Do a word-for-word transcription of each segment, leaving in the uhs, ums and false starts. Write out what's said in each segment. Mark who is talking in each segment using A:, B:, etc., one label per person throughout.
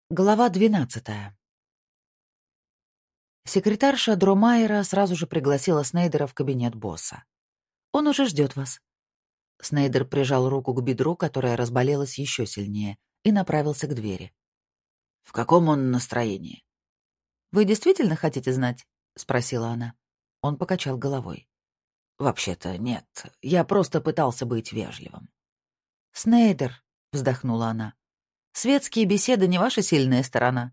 A: Глава двенадцатая. Секретарша Дро Майера сразу же пригласила Снейдера в кабинет босса. «Он уже ждет вас». Снейдер прижал руку к бедру, которая разболелась еще сильнее, и направился к двери.
B: «В каком он настроении?»
A: «Вы действительно хотите знать?» — спросила она. Он покачал головой.
B: «Вообще-то нет. Я просто пытался быть вежливым».
A: «Снейдер», — вздохнула она, — «светские беседы не ваша сильная сторона».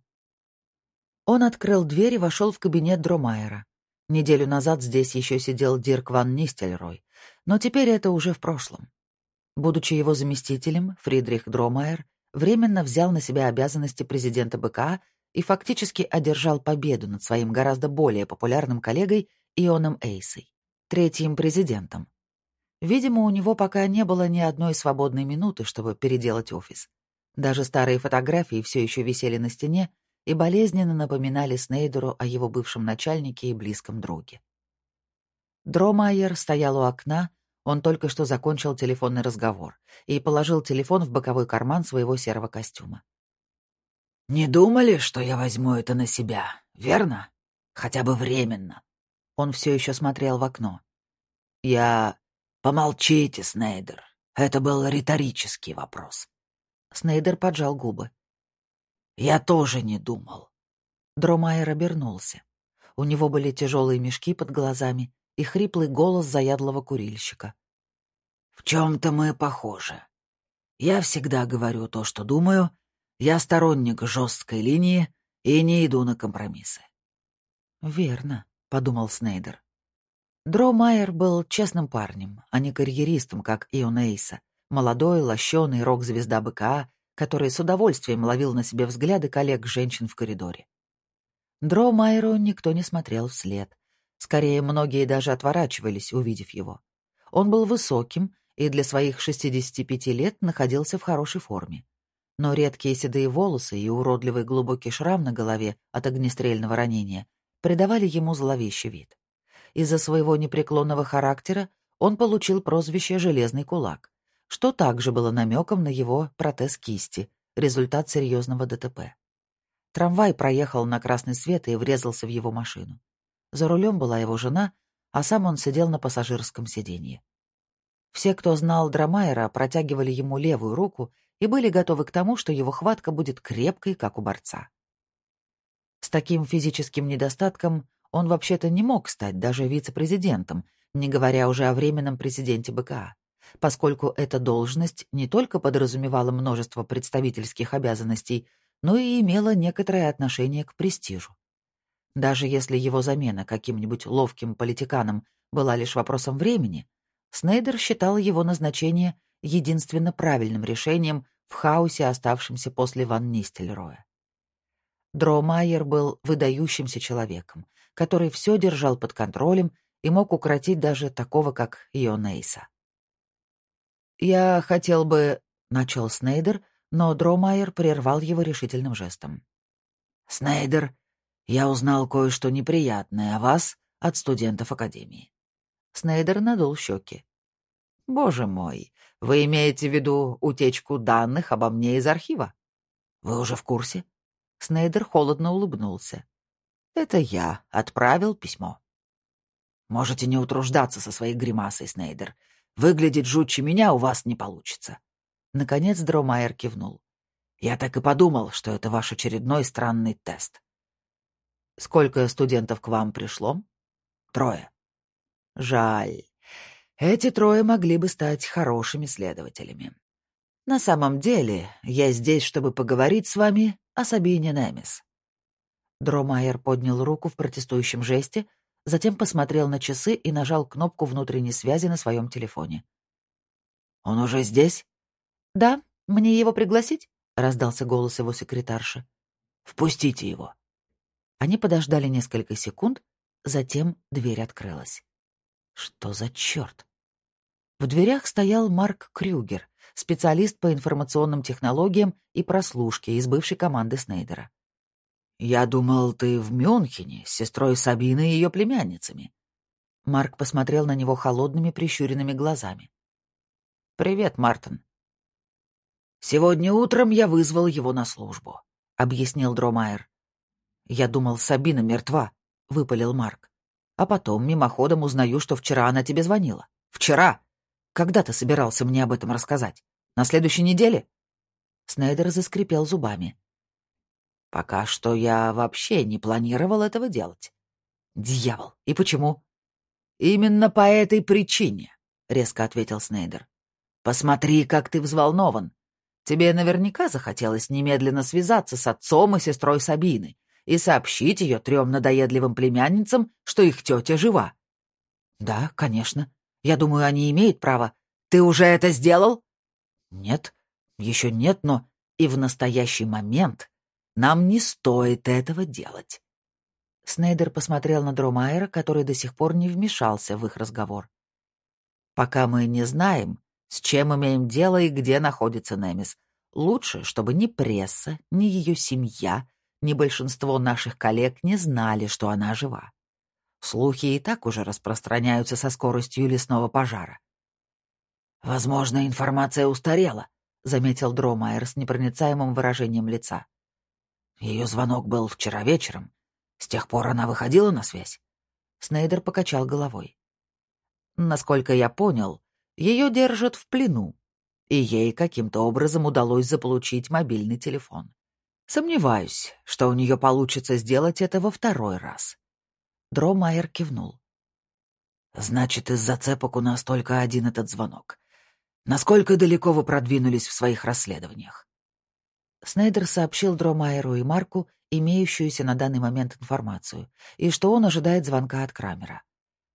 A: Он открыл дверь и вошел в кабинет Дро Майера. Неделю назад здесь еще сидел Дирк ван Нистельрой, но теперь это уже в прошлом. Будучи его заместителем, Фридрих Дро Майер временно взял на себя обязанности президента БКА и фактически одержал победу над своим гораздо более популярным коллегой Ионом Эйсой, третьим президентом. Видимо, у него пока не было ни одной свободной минуты, чтобы переделать офис. Даже старые фотографии все еще висели на стене и болезненно напоминали Снейдеру о его бывшем начальнике и близком друге. Дро Майер стоял у окна, он только что закончил телефонный разговор и положил телефон в боковой карман своего серого костюма.
B: «Не думали, что я возьму это на себя, верно? Хотя бы временно».
A: Он все еще смотрел в окно.
B: «Я... Помолчите, Снейдер. Это был риторический вопрос».
A: Снейдер поджал губы.
B: «Я тоже не думал».
A: Дро Майер обернулся. У него были тяжелые мешки под глазами и хриплый голос заядлого курильщика.
B: «В чем-то мы похожи. Я всегда говорю то, что думаю. Я сторонник жесткой линии и не иду на компромиссы».
A: «Верно», — подумал Снейдер. Дро Майер был честным парнем, а не карьеристом, как Ион Эйса, молодой, лощеный рок-звезда БКА, который с удовольствием ловил на себе взгляды коллег-женщин в коридоре. Дро Майеру никто не смотрел вслед. Скорее, многие даже отворачивались, увидев его. Он был высоким и для своих шестидесяти пяти лет находился в хорошей форме. Но редкие седые волосы и уродливый глубокий шрам на голове от огнестрельного ранения придавали ему зловещий вид. Из-за своего непреклонного характера он получил прозвище «Железный кулак», что также было намеком на его протез кисти, результат серьезного ДТП. Трамвай проехал на красный свет и врезался в его машину. За рулем была его жена, а сам он сидел на пассажирском сиденье. Все, кто знал Дро Майера, протягивали ему левую руку и были готовы к тому, что его хватка будет крепкой, как у борца. С таким физическим недостатком он вообще-то не мог стать даже вице-президентом, не говоря уже о временном президенте БКА, поскольку эта должность не только подразумевала множество представительских обязанностей, но и имела некоторое отношение к престижу. Даже если его замена каким-нибудь ловким политиканом была лишь вопросом времени, Снейдер считал его назначение единственно правильным решением в хаосе, оставшемся после ван Нистельроя. Дро Майер был выдающимся человеком, который все держал под контролем и мог укротить даже такого, как Ион Эйса. «Я хотел бы...» — начал Снейдер, но Дро Майер прервал его решительным жестом.
B: «Снейдер, я узнал кое-что неприятное о вас от студентов Академии».
A: Снейдер надул щеки. «Боже мой, вы имеете в виду утечку данных обо мне из архива?»
B: «Вы уже в курсе?»
A: Снейдер холодно улыбнулся. «Это я отправил письмо».
B: «Можете не утруждаться со своей гримасой, Снейдер. Выглядеть жутче меня у вас не получится».
A: Наконец Дро Майер кивнул.
B: «Я так и подумал, что это ваш очередной странный тест».
A: «Сколько студентов к вам пришло?»
B: «Трое».
A: «Жаль. Эти трое могли бы стать хорошими следователями. На самом деле, я здесь, чтобы поговорить с вами о Сабине Немес». Дро Майер поднял руку в протестующем жесте, затем посмотрел на часы и нажал кнопку внутренней связи на своем телефоне.
B: «Он уже здесь?»
A: «Да, мне его пригласить?» — раздался голос его секретарши.
B: «Впустите его».
A: Они подождали несколько секунд, затем дверь открылась. Что за черт? В дверях стоял Марк Крюгер, специалист по информационным технологиям и прослушке из бывшей команды Снейдера.
B: «Я думал, ты в Мюнхене с сестрой Сабиной и ее племянницами».
A: Марк посмотрел на него холодными прищуренными глазами. «Привет, Мартин».
B: «Сегодня утром я вызвал его на службу.
A: объяснил Дро Майер. «Я думал, Сабина мертва», — выпалил Марк. «А потом мимоходом узнаю, что вчера она тебе звонила. Вчера! Когда ты собирался мне об этом рассказать? На следующей неделе?» Снейдер заскрипел зубами. «Пока что я вообще не планировал этого делать». «Дьявол! И почему?» «Именно по этой причине», — резко ответил Снейдер. «Посмотри, как ты взволнован. Тебе наверняка захотелось немедленно связаться с отцом и сестрой Сабины и сообщить ее трем надоедливым племянницам, что их тетя жива». «Да, конечно. Я думаю, они имеют право. Ты уже это сделал?» «Нет, еще нет, но и в настоящий момент нам не стоит этого делать». Снейдер посмотрел на Дро Майера, который до сих пор не вмешался в их разговор. «Пока мы не знаем, с чем имеем дело и где находится Немис, лучше, чтобы ни пресса, ни ее семья, ни большинство наших коллег не знали, что она жива. Слухи и так уже распространяются со скоростью лесного пожара». «Возможно, информация устарела», — заметил Дро Майер с непроницаемым выражением лица. «Ее звонок был вчера вечером. С тех пор она выходила на связь?» Снейдер покачал головой. «Насколько я понял, ее держат в плену, и ей каким-то образом удалось заполучить мобильный телефон. Сомневаюсь, что у нее получится сделать это во второй раз». Дро Майер кивнул. «Значит, из зацепок у нас только один этот звонок. Насколько далеко вы продвинулись в своих расследованиях?» Снейдер сообщил Дро Майеру и Марку имеющуюся на данный момент информацию, и что он ожидает звонка от Крамера.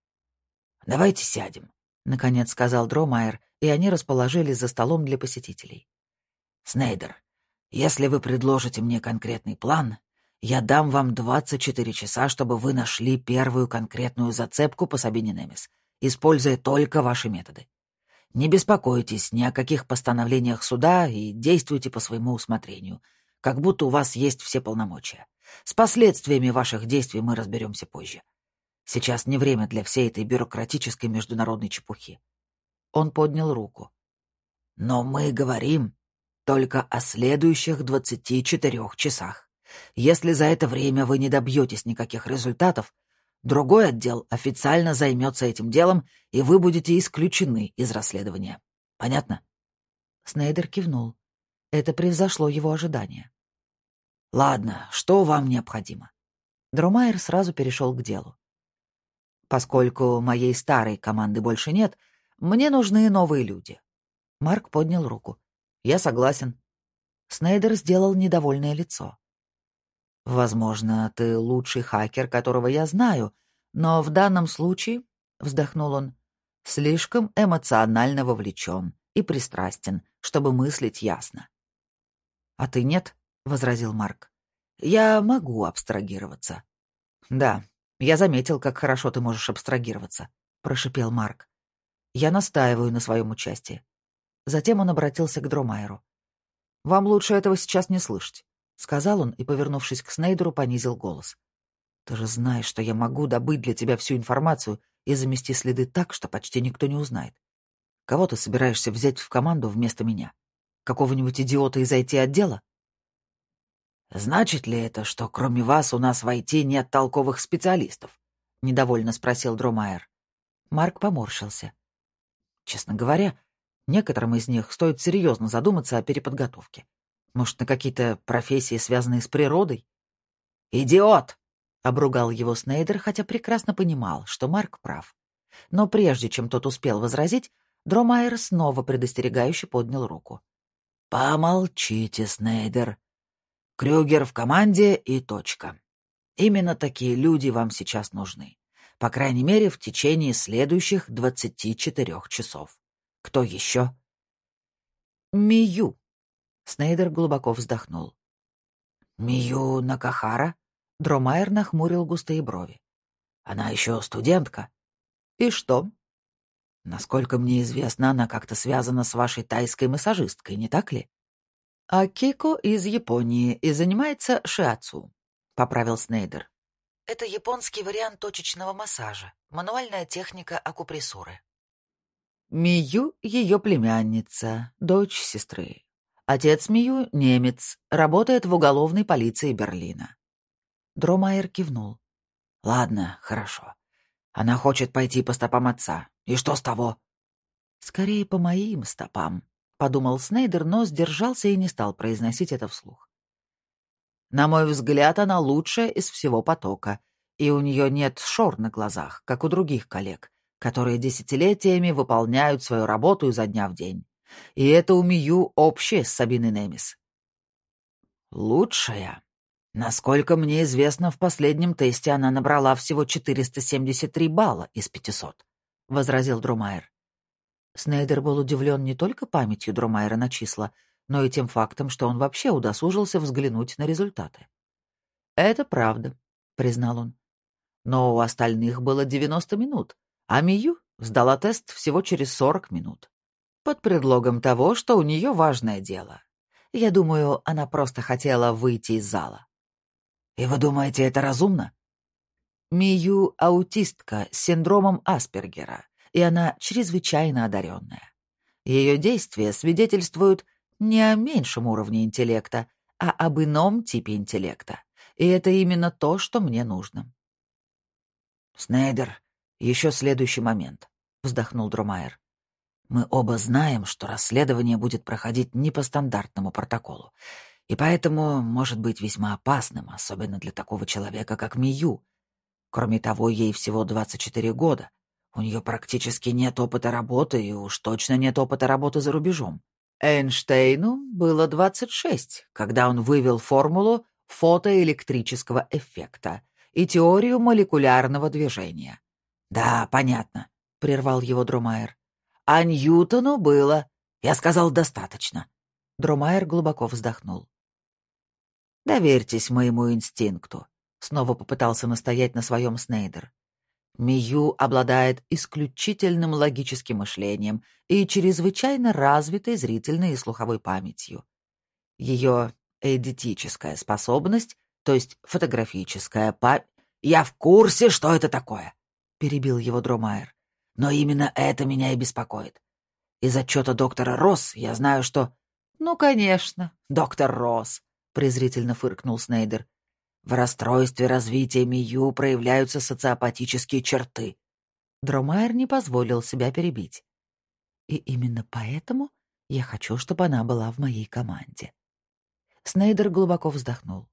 A: «Давайте сядем», — наконец сказал Дро Майер, и они расположились за столом для посетителей. «Снейдер, если вы предложите мне конкретный план, я дам вам двадцать четыре часа, чтобы вы нашли первую конкретную зацепку по Сабине Немис, используя только ваши методы. Не беспокойтесь ни о каких постановлениях суда и действуйте по своему усмотрению, как будто у вас есть все полномочия. С последствиями ваших действий мы разберемся позже. Сейчас не время для всей этой бюрократической международной чепухи». Он поднял руку. «Но мы говорим только о следующих двадцати четырех часах. Если за это время вы не добьетесь никаких результатов, другой отдел официально займется этим делом, и вы будете исключены из расследования. Понятно?» Снейдер кивнул. Это превзошло его ожидания. «Ладно, что вам необходимо?» Дро Майер сразу перешел к делу. «Поскольку моей старой команды больше нет, мне нужны новые люди». Марк поднял руку. «Я согласен». Снейдер сделал недовольное лицо. «Возможно, ты лучший хакер, которого я знаю, но в данном случае, — вздохнул он, — слишком эмоционально вовлечен и пристрастен, чтобы мыслить ясно». «А ты нет?» — возразил Марк. «Я могу абстрагироваться». «Да, я заметил, как хорошо ты можешь абстрагироваться», — прошипел Марк. «Я настаиваю на своем участии». Затем он обратился к Дро Майеру. «Вам лучше этого сейчас не слышать», — сказал он и, повернувшись к Снейдеру, понизил голос. «Ты же знаешь, что я могу добыть для тебя всю информацию и замести следы так, что почти никто не узнает. Кого ты собираешься взять в команду вместо меня? Какого-нибудь идиота из ай ти-отдела?» «Значит ли это, что кроме вас у нас в ай ти нет толковых специалистов?» — недовольно спросил Дро Майер. Марк поморщился. «Честно говоря, некоторым из них стоит серьезно задуматься о переподготовке. Может, на какие-то профессии, связанные с природой?» «Идиот!» — обругал его Снейдер, хотя прекрасно понимал, что Марк прав. Но прежде чем тот успел возразить, Дро Майер снова предостерегающе поднял руку. «Помолчите, Снейдер. Крюгер в команде и точка. Именно такие люди вам сейчас нужны. По крайней мере, в течение следующих двадцати четырех часов. Кто еще?» «Мию». Снейдер глубоко вздохнул. «Мию Накахара?» Дро Майер нахмурил густые брови. «Она еще студентка». «И что?» «Насколько мне известно, она как-то связана с вашей тайской массажисткой, не так ли?» «А Кико из Японии и занимается шиатсу», — поправил Снейдер. «Это японский вариант точечного массажа, мануальная техника акупрессуры». «Мию — ее племянница, дочь сестры. Отец Мию — немец, работает в уголовной полиции Берлина».
B: Дромайер кивнул. «Ладно, хорошо. Она хочет пойти по стопам отца. И что с того?»
A: «Скорее, по моим стопам», — подумал Снейдер, но сдержался и не стал произносить это вслух. «На мой взгляд, она лучшая из всего потока, и у нее нет шор на глазах, как у других коллег, которые десятилетиями выполняют свою работу изо дня в день. И это у Мию общее с Сабиной Немис».
B: «Лучшая? Насколько мне известно, в последнем тесте она набрала всего четыреста семьдесят три балла из пятисот», — возразил Дромайер.
A: Снейдер был удивлен не только памятью Дромайера на числа, но и тем фактом, что он вообще удосужился взглянуть на результаты. «Это правда», — признал он. «Но у остальных было девяносто минут, а Мию сдала тест всего через сорок минут. Под предлогом того, что у нее важное дело. Я думаю, она просто хотела выйти из зала».
B: «И вы думаете, это разумно?»
A: Мию — аутистка с синдромом Аспергера, и она чрезвычайно одаренная. Ее действия свидетельствуют не о меньшем уровне интеллекта, а об ином типе интеллекта. И это именно то, что мне нужно.
B: «Снейдер, еще следующий момент», — вздохнул Дромайер. «Мы оба знаем, что расследование будет проходить не по стандартному протоколу, и поэтому может быть весьма опасным, особенно для такого человека, как Мию. Кроме того, ей всего двадцать четыре года. У нее практически нет опыта работы, и уж точно нет опыта работы за рубежом.
A: Эйнштейну было двадцать шесть, когда он вывел формулу фотоэлектрического эффекта и теорию молекулярного движения.
B: «Да, понятно», — прервал его Дромайер.
A: «А Ньютону было...»
B: «Я сказал, достаточно».
A: Дромайер глубоко вздохнул. «Доверьтесь моему инстинкту», — снова попытался настоять на своем Снейдер. Мию обладает исключительным логическим мышлением и чрезвычайно развитой зрительной и слуховой памятью. Ее эдетическая способность, то есть фотографическая память...
B: «Я в курсе, что это такое», — перебил его Дромайер. «Но именно это меня и беспокоит. Из отчета доктора Росс я знаю, что...»
A: «Ну, конечно, доктор Росс», — презрительно фыркнул Снейдер.
B: «В расстройстве развития Мию проявляются социопатические черты».
A: Дромайер не позволил себя перебить. «И именно поэтому я хочу, чтобы она была в моей команде». Снейдер глубоко вздохнул.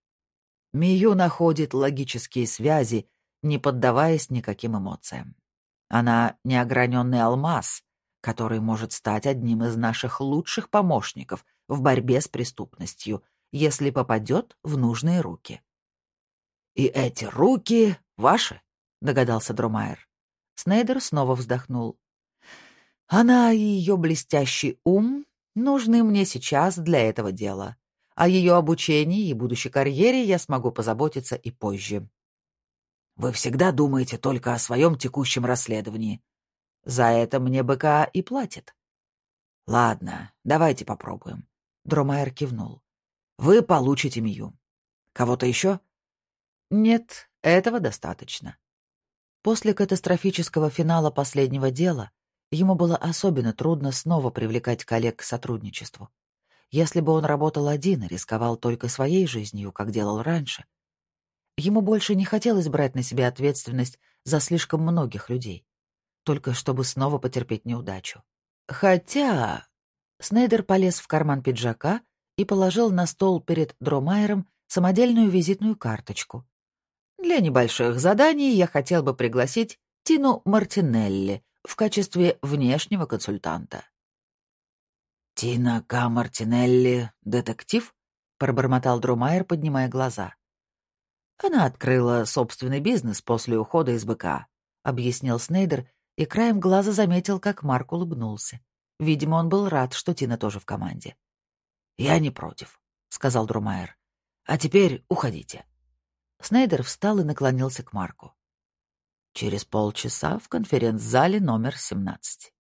A: Мию находит логические связи, не поддаваясь никаким эмоциям. Она неограненный алмаз, который может стать одним из наших лучших помощников в борьбе с преступностью, если попадет в нужные руки.
B: «И эти руки ваши?» — догадался Дромайер.
A: Снейдер снова вздохнул. «Она и ее блестящий ум нужны мне сейчас для этого дела. О ее обучении и будущей карьере я смогу позаботиться и позже».
B: «Вы всегда думаете только о своем текущем расследовании.
A: За это мне БК и платит».
B: «Ладно, давайте попробуем».
A: Дромайер кивнул.
B: «Вы получите Мию. Кого-то еще?»
A: «Нет, этого достаточно». После катастрофического финала последнего дела ему было особенно трудно снова привлекать коллег к сотрудничеству. Если бы он работал один и рисковал только своей жизнью, как делал раньше, ему больше не хотелось брать на себя ответственность за слишком многих людей, только чтобы снова потерпеть неудачу. Хотя... Снейдер полез в карман пиджака и положил на стол перед Дромайером самодельную визитную карточку. Для небольших заданий я хотел бы пригласить Тину Мартинелли в качестве внешнего консультанта.
B: «Тина К. Мартинелли — детектив?» — пробормотал Дромайер, поднимая глаза.
A: «Она открыла собственный бизнес после ухода из БК», — объяснил Снейдер, и краем глаза заметил, как Марк улыбнулся. Видимо, он был рад, что Тина тоже в команде.
B: «Я не против», — сказал Дромайер. «А теперь уходите».
A: Снейдер встал и наклонился к Марку. «Через полчаса в конференц-зале номер семнадцать».